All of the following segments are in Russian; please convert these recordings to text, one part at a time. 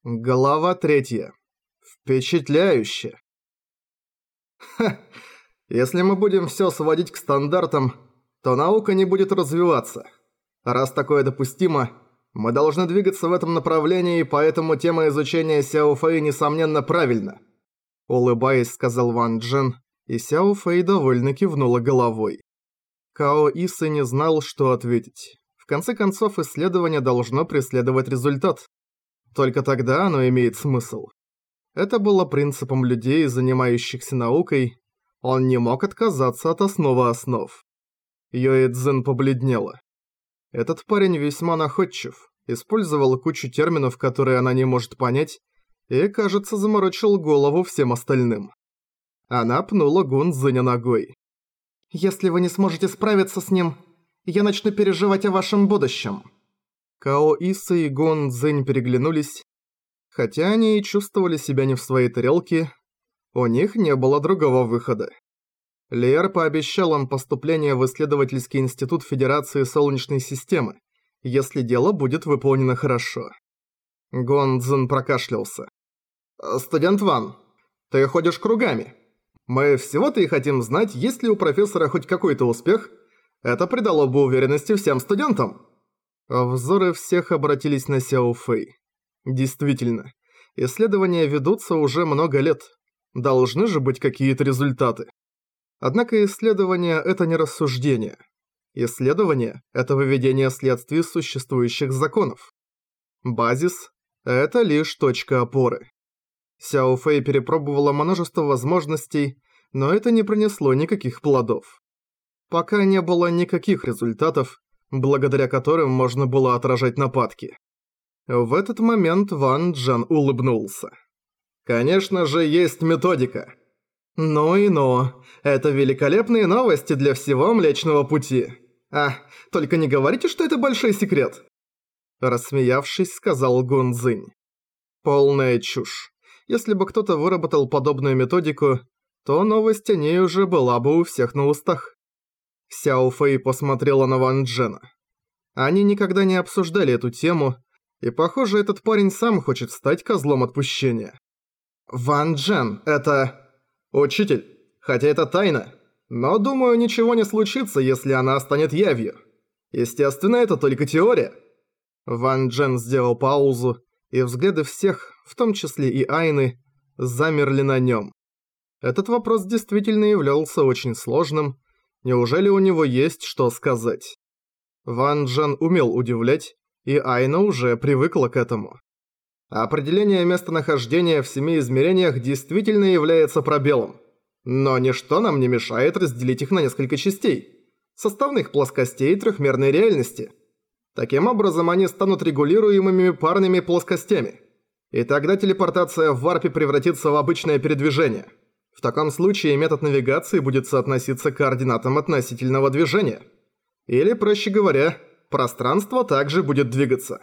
Глава 3. Впечатляюще. Ха, если мы будем все сводить к стандартам, то наука не будет развиваться. Раз такое допустимо, мы должны двигаться в этом направлении, поэтому тема изучения Сяо Фэй несомненно правильна. Улыбаясь, сказал Ван Джен, и Сяо Фэй довольно кивнула головой. Као Исы не знал, что ответить. В конце концов, исследование должно преследовать результат. Только тогда оно имеет смысл. Это было принципом людей, занимающихся наукой. Он не мог отказаться от основы основ. Юэ Цзин побледнела. Этот парень весьма находчив, использовал кучу терминов, которые она не может понять, и, кажется, заморочил голову всем остальным. Она пнула Гун Цзиня ногой. «Если вы не сможете справиться с ним, я начну переживать о вашем будущем». Као Иса и Гун Цзинь переглянулись. Хотя они и чувствовали себя не в своей тарелке, у них не было другого выхода. Лиэр пообещал им поступление в исследовательский институт Федерации Солнечной системы, если дело будет выполнено хорошо. Гун Цзинь прокашлялся. «Студент Ван, ты ходишь кругами. Мы всего-то и хотим знать, есть ли у профессора хоть какой-то успех. Это придало бы уверенности всем студентам». Взоры всех обратились на Сяо Фэй. Действительно, исследования ведутся уже много лет. Должны же быть какие-то результаты. Однако исследование – это не рассуждение. Исследование – это выведение следствий существующих законов. Базис – это лишь точка опоры. Сяо Фэй перепробовала множество возможностей, но это не принесло никаких плодов. Пока не было никаких результатов, благодаря которым можно было отражать нападки. В этот момент Ван Джен улыбнулся. «Конечно же, есть методика. Ну и ну, это великолепные новости для всего Млечного Пути. Только не говорите, что это большой секрет!» Рассмеявшись, сказал Гун Цзинь. Полная чушь. Если бы кто-то выработал подобную методику, то новость о ней уже была бы у всех на устах. Сяо Фэй посмотрела на Ван Джена. Они никогда не обсуждали эту тему, и, похоже, этот парень сам хочет стать козлом отпущения. «Ван Джен, это...» «Учитель, хотя это тайна, но, думаю, ничего не случится, если она станет явью. Естественно, это только теория». Ван Джен сделал паузу, и взгляды всех, в том числе и Айны, замерли на нем. Этот вопрос действительно являлся очень сложным. Неужели у него есть что сказать? Ван Джен умел удивлять, и Айна уже привыкла к этому. Определение местонахождения в 7 измерениях действительно является пробелом. Но ничто нам не мешает разделить их на несколько частей, составных плоскостей трехмерной реальности. Таким образом, они станут регулируемыми парными плоскостями. И тогда телепортация в варпе превратится в обычное передвижение. В таком случае метод навигации будет соотноситься к координатам относительного движения. Или, проще говоря, пространство также будет двигаться.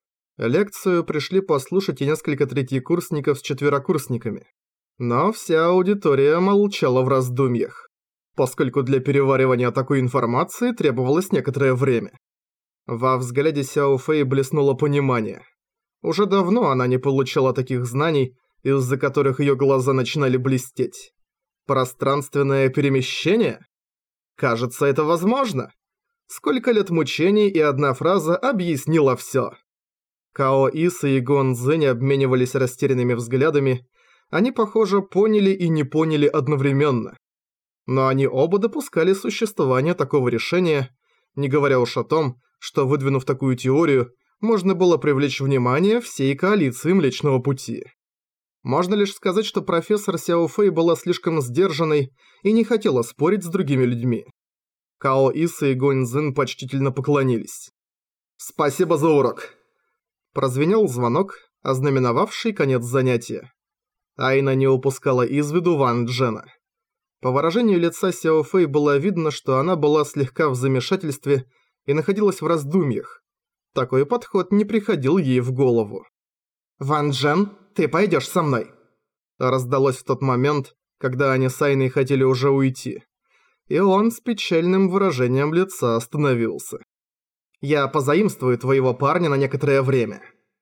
Лекцию пришли послушать и несколько третьекурсников с четверокурсниками. Но вся аудитория молчала в раздумьях, поскольку для переваривания такой информации требовалось некоторое время. Во взгляде Сяо Фэй блеснуло понимание. Уже давно она не получала таких знаний, из-за которых ее глаза начинали блестеть. Пространственное перемещение? Кажется, это возможно. Сколько лет мучений, и одна фраза объяснила всё. Као Иса и Гун Цзинь обменивались растерянными взглядами. Они, похоже, поняли и не поняли одновременно. Но они оба допускали существование такого решения, не говоря уж о том, что, выдвинув такую теорию, можно было привлечь внимание всей коалиции Млечного Пути. Можно лишь сказать, что профессор Сяо Фэй была слишком сдержанной и не хотела спорить с другими людьми. Као Иса и Гун Цзинь почтительно поклонились. «Спасибо за урок!» Прозвенел звонок, ознаменовавший конец занятия. Айна не упускала из виду Ван Джена. По выражению лица Сяо Фэй было видно, что она была слегка в замешательстве и находилась в раздумьях. Такой подход не приходил ей в голову. «Ван Джен, ты пойдешь со мной?» Раздалось в тот момент, когда они с Айной хотели уже уйти. И он с печальным выражением лица остановился. «Я позаимствую твоего парня на некоторое время».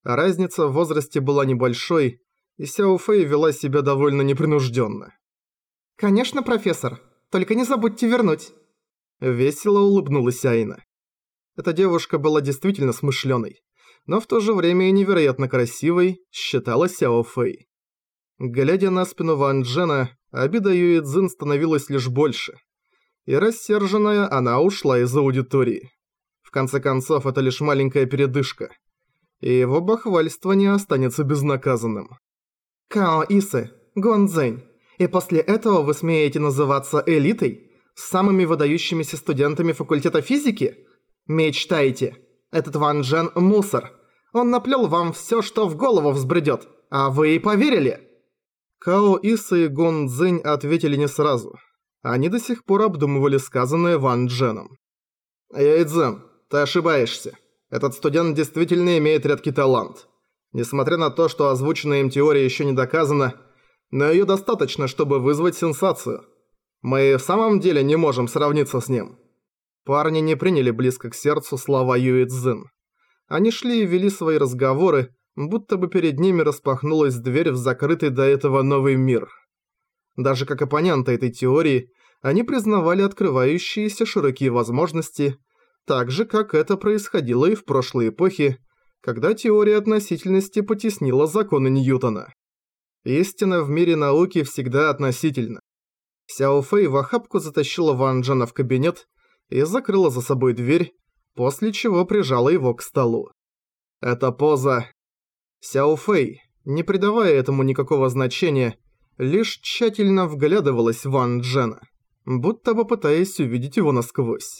Разница в возрасте была небольшой, и Сяо Фэй вела себя довольно непринужденно. «Конечно, профессор. Только не забудьте вернуть». Весело улыбнулась Айна. Эта девушка была действительно смышленой, но в то же время и невероятно красивой, считала Сяо Фэй. Глядя на спину Ван Джена, обида Юэ Цзин становилась лишь больше. И рассерженная она ушла из аудитории. В конце концов, это лишь маленькая передышка. И его бахвальство не останется безнаказанным. «Као Исы, Гон Цзэнь, и после этого вы смеете называться элитой? С самыми выдающимися студентами факультета физики? Мечтайте. Этот Ван Джен – мусор. Он наплел вам все, что в голову взбредет, а вы и поверили». Као Исы и Гон Цзэнь ответили не сразу. Они до сих пор обдумывали сказанное Ван Дженом. «Юэ Цзин, ты ошибаешься. Этот студент действительно имеет редкий талант. Несмотря на то, что озвученная им теория еще не доказана, но ее достаточно, чтобы вызвать сенсацию. Мы в самом деле не можем сравниться с ним». Парни не приняли близко к сердцу слова Юэ Цзин. Они шли и вели свои разговоры, будто бы перед ними распахнулась дверь в закрытый до этого новый мир. Даже как оппоненты этой теории, они признавали открывающиеся широкие возможности, так же, как это происходило и в прошлой эпохе, когда теория относительности потеснила законы Ньютона. Истина в мире науки всегда относительна. Сяо Фэй в охапку затащила Ван Джена в кабинет и закрыла за собой дверь, после чего прижала его к столу. Эта поза... Сяо Фэй, не придавая этому никакого значения, лишь тщательно вглядывалась в Ван Джена, будто бы пытаясь увидеть его насквозь.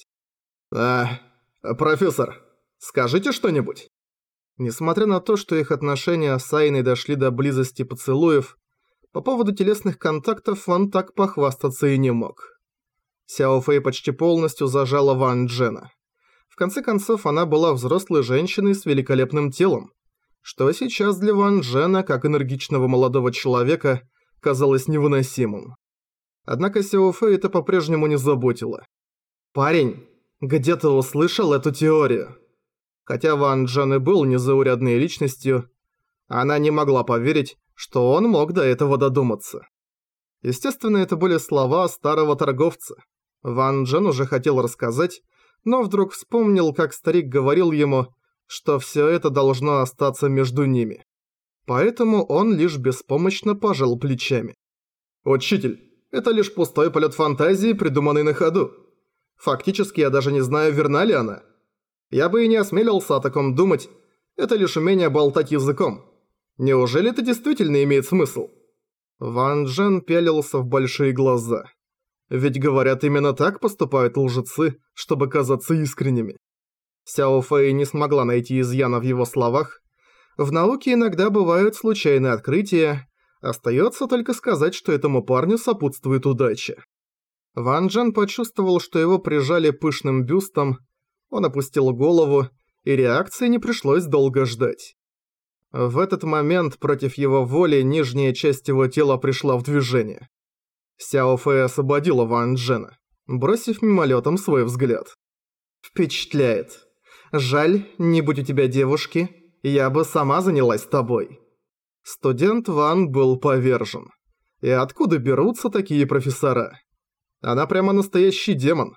Профессор, скажите что-нибудь?» Несмотря на то, что их отношения с Айной дошли до близости поцелуев, по поводу телесных контактов он так похвастаться и не мог. Сяо Фэй почти полностью зажала Ван Джена. В конце концов, она была взрослой женщиной с великолепным телом, что сейчас для Ван Джена, как энергичного молодого человека, казалось невыносимым. Однако Сяо Фэй это по-прежнему не заботило. «Парень, где ты услышал эту теорию?» Хотя Ван Джен и был незаурядной личностью, она не могла поверить, что он мог до этого додуматься. Естественно, это были слова старого торговца. Ван Джен уже хотел рассказать, но вдруг вспомнил, как старик говорил ему, что все это должно остаться между ними. Поэтому он лишь беспомощно пожал плечами. «Учитель, это лишь пустой полет фантазии, придуманный на ходу. Фактически я даже не знаю, верна ли она. Я бы и не осмелился о таком думать, это лишь умение болтать языком. Неужели это действительно имеет смысл?» Ван Джен пялился в большие глаза. Ведь говорят, именно так поступают лжецы, чтобы казаться искренними. Сяо Фэй не смогла найти изъяна в его словах. В науке иногда бывают случайные открытия, остается только сказать, что этому парню сопутствует удача. Ван Джен почувствовал, что его прижали пышным бюстом, он опустил голову, и реакции не пришлось долго ждать. В этот момент против его воли нижняя часть его тела пришла в движение. Сяо Фэй освободила Ван Джена, бросив мимолетом свой взгляд. «Впечатляет. Жаль, не будь у тебя девушки, я бы сама занялась тобой». Студент Ван был повержен. И откуда берутся такие профессора? Она прямо настоящий демон.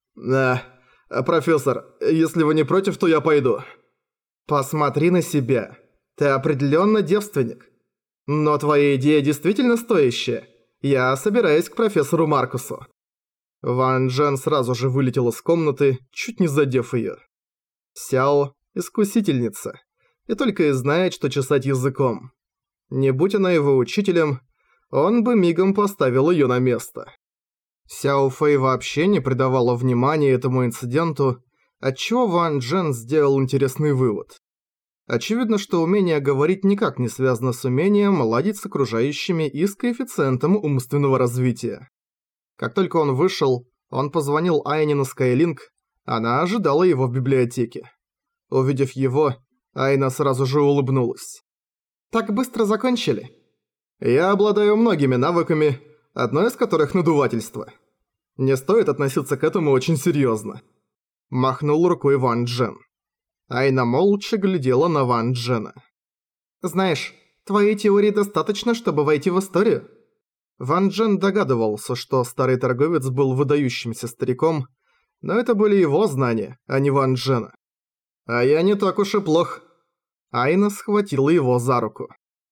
«Профессор, если вы не против, то я пойду». «Посмотри на себя. Ты определенно девственник. Но твоя идея действительно стоящая. Я собираюсь к профессору Маркусу». Ван Джен сразу же вылетел из комнаты, чуть не задев её. Сяо – искусительница, и только и знает, что чесать языком. Не будь она его учителем, он бы мигом поставил её на место. Сяо Фэй вообще не придавала внимания этому инциденту, отчего Ван Джен сделал интересный вывод. Очевидно, что умение говорить никак не связано с умением ладить с окружающими и с коэффициентом умственного развития. Как только он вышел, он позвонил Айне на Skylink, она ожидала его в библиотеке. Увидев его, Айна сразу же улыбнулась. «Так быстро закончили?» «Я обладаю многими навыками, одно из которых надувательство. Не стоит относиться к этому очень серьезно», – махнул рукой Ван Джен. Айна молча глядела на Ван Джена. Знаешь, твоей теории достаточно, чтобы войти в историю. Ван Джен догадывался, что старый торговец был выдающимся стариком, но это были его знания, а не Ван Джена. А я не так уж и плох. Айна схватила его за руку.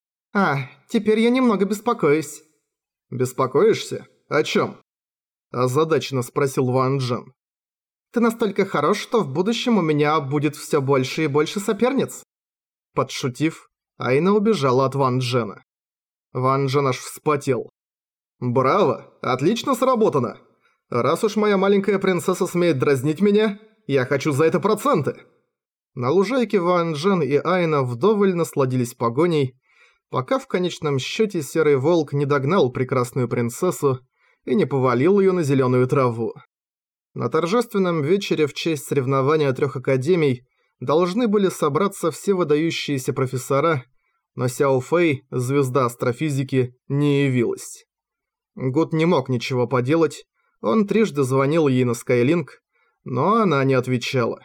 Теперь я немного беспокоюсь. Беспокоишься? О чём? Озадаченно спросил Ван Джен. Ты настолько хорош, что в будущем у меня будет всё больше и больше соперниц. Подшутив, Айна убежала от Ван Джена. Ван Джен аж вспотел. «Браво! Отлично сработано! Раз уж моя маленькая принцесса смеет дразнить меня, я хочу за это проценты!» На лужайке Ван Джен и Айна вдоволь насладились погоней, пока в конечном счете Серый Волк не догнал прекрасную принцессу и не повалил ее на зеленую траву. На торжественном вечере в честь соревнования 3 академий должны были собраться все выдающиеся профессора, но Сяо Фэй, звезда астрофизики, не явилась. Гуд не мог ничего поделать, он трижды звонил ей на Скайлинк, но она не отвечала.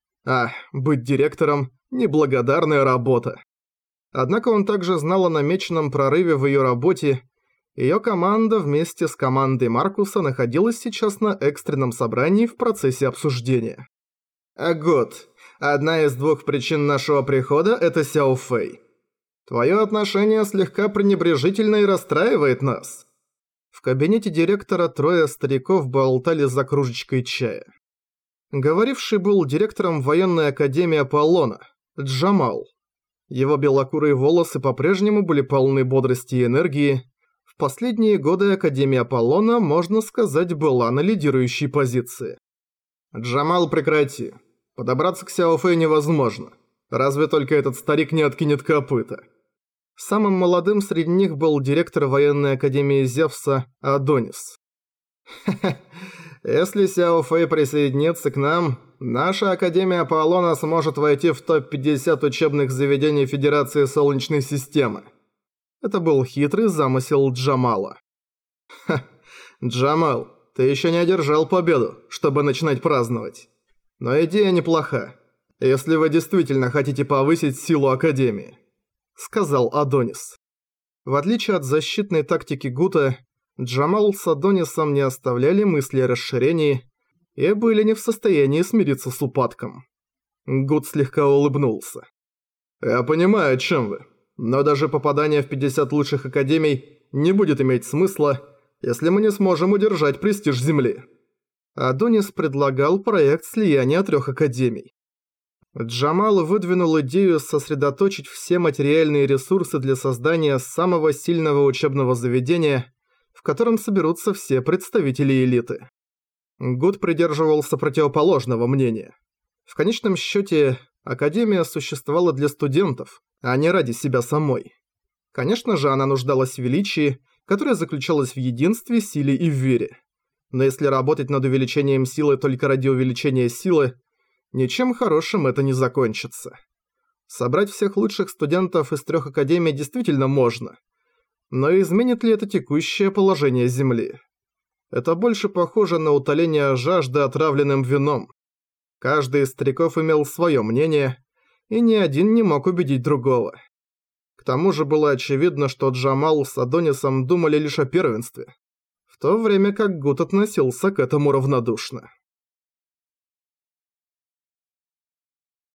Быть директором – неблагодарная работа. Однако он также знал о намеченном прорыве в её работе. Её команда вместе с командой Маркуса находилась сейчас на экстренном собрании в процессе обсуждения. «Гуд, одна из 2 причин нашего прихода – это Сяо Фэй. Твоё отношение слегка пренебрежительно и расстраивает нас». В кабинете директора 3 стариков болтали за кружечкой чая. Говоривший был директором военной академии Аполлона, Джамал. Его белокурые волосы по-прежнему были полны бодрости и энергии. В последние годы Академия Аполлона, можно сказать, была на лидирующей позиции. «Джамал, прекрати. Подобраться к Сяо Фэй невозможно. Разве только этот старик не откинет копыта». Самым молодым среди них был директор военной академии Зевса Адонис. «Ха-ха. Если Сяо Фэй присоединится к нам, наша Академия Аполлона сможет войти в топ-50 учебных заведений Федерации Солнечной системы». Это был хитрый замысел Джамала. Джамал, ты еще не одержал победу, чтобы начинать праздновать. Но идея неплоха, если вы действительно хотите повысить силу Академии», — сказал Адонис. В отличие от защитной тактики Гута, Джамал с Адонисом не оставляли мысли о расширении и были не в состоянии смириться с упадком. Гут слегка улыбнулся. «Я понимаю, о чем вы, но даже попадание в 50 лучших академий не будет иметь смысла, если мы не сможем удержать престиж Земли». Адонис предлагал проект слияния 3 академий. Джамал выдвинул идею сосредоточить все материальные ресурсы для создания самого сильного учебного заведения, в котором соберутся все представители элиты. Гуд придерживался противоположного мнения. В конечном счете, Академия существовала для студентов, а не ради себя самой. Конечно же, она нуждалась в величии, которое заключалось в единстве, силе и вере. Но если работать над увеличением силы только ради увеличения силы, ничем хорошим это не закончится. Собрать всех лучших студентов из 3 академий действительно можно. Но изменит ли это текущее положение Земли? Это больше похоже на утоление жажды отравленным вином. Каждый из стариков имел своё мнение, и ни один не мог убедить другого. К тому же было очевидно, что Джамал с Адонисом думали лишь о первенстве, в то время как Гут относился к этому равнодушно.